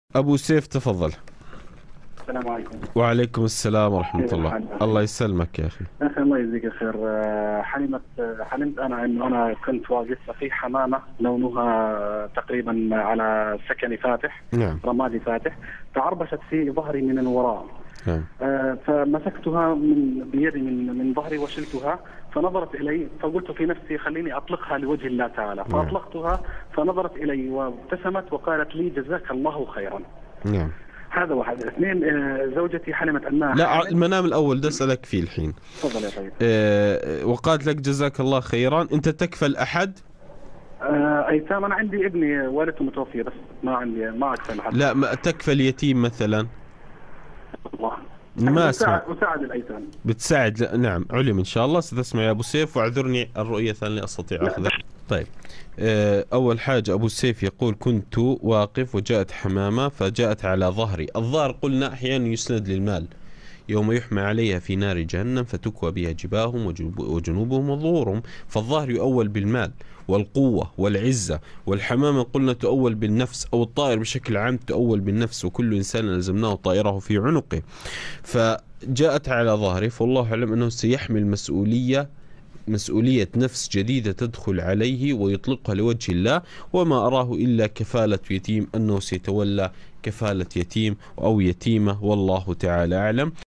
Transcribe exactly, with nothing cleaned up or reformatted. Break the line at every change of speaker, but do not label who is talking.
أبو سيف تفضل.
السلام عليكم.
وعليكم السلام ورحمة
كيف
الله.
الحال
الله
أخي؟
يسلمك يا أخي.
أخي الله يجزيك الخير. آه، حلمت آه، حلمت أنا إنه أنا كنت واقف في حمامة لونها تقريبا على سكني فاتح،
نعم.
رمادي فاتح، تعربشت في ظهري من الوراء.
نعم.
آه، فمسكتها من بيدي من من ظهري وشلتها، فنظرت إلي فقلت في نفسي خليني أطلقها لوجه الله تعالى،
نعم.
فأطلقتها فنظرت إلي وابتسمت وقالت لي جزاك الله خيرا.
نعم.
هذا واحد. اثنين، آه، زوجتي حلمت أنها
لا، ع-
حامل.
المنام الأول ده أسألك فيه الحين.
تفضل يا طيب.
أه وقالت لك جزاك الله خيرا. أنت تكفل أحد؟
آه، ايتام. انا عندي ابني والدته متوفيه، بس ما عندي، ما اكثر حد.
لا، ما تكفل يتيم مثلا؟
الله.
ما أسمع.
وساعد وساعد الايتام.
بتساعد؟ لا. نعم، علم إن شاء الله. ستسمع يا أبو سيف، واعذرني الرؤية لا أستطيع
لا
أخذها. طيب. أه أول حاجة أبو سيف يقول كنت واقف وجاءت حمامة فجاءت على ظهري. الظهر قلنا أحيانا يسند للمال، يوم يحمى عليها في نار جهنم فتكوى بها جباههم وجنوب- وجنوبهم وظهورهم. فالظهر يؤول بالمال والقوة والعزة، والحمامة قلنا تؤول بالنفس، أو الطائر بشكل عام تؤول بالنفس، وكل إنسان ألزمناه طائره في عنقه. فجاءت على ظهري، فالله أعلم أنه سيحمل مسؤولية مسؤولية نفس جديدة تدخل عليه ويطلقها لوجه الله، وما أراه إلا كفالة يتيم، أنه سيتولى كفالة يتيم أو يتيمة، والله تعالى أعلم.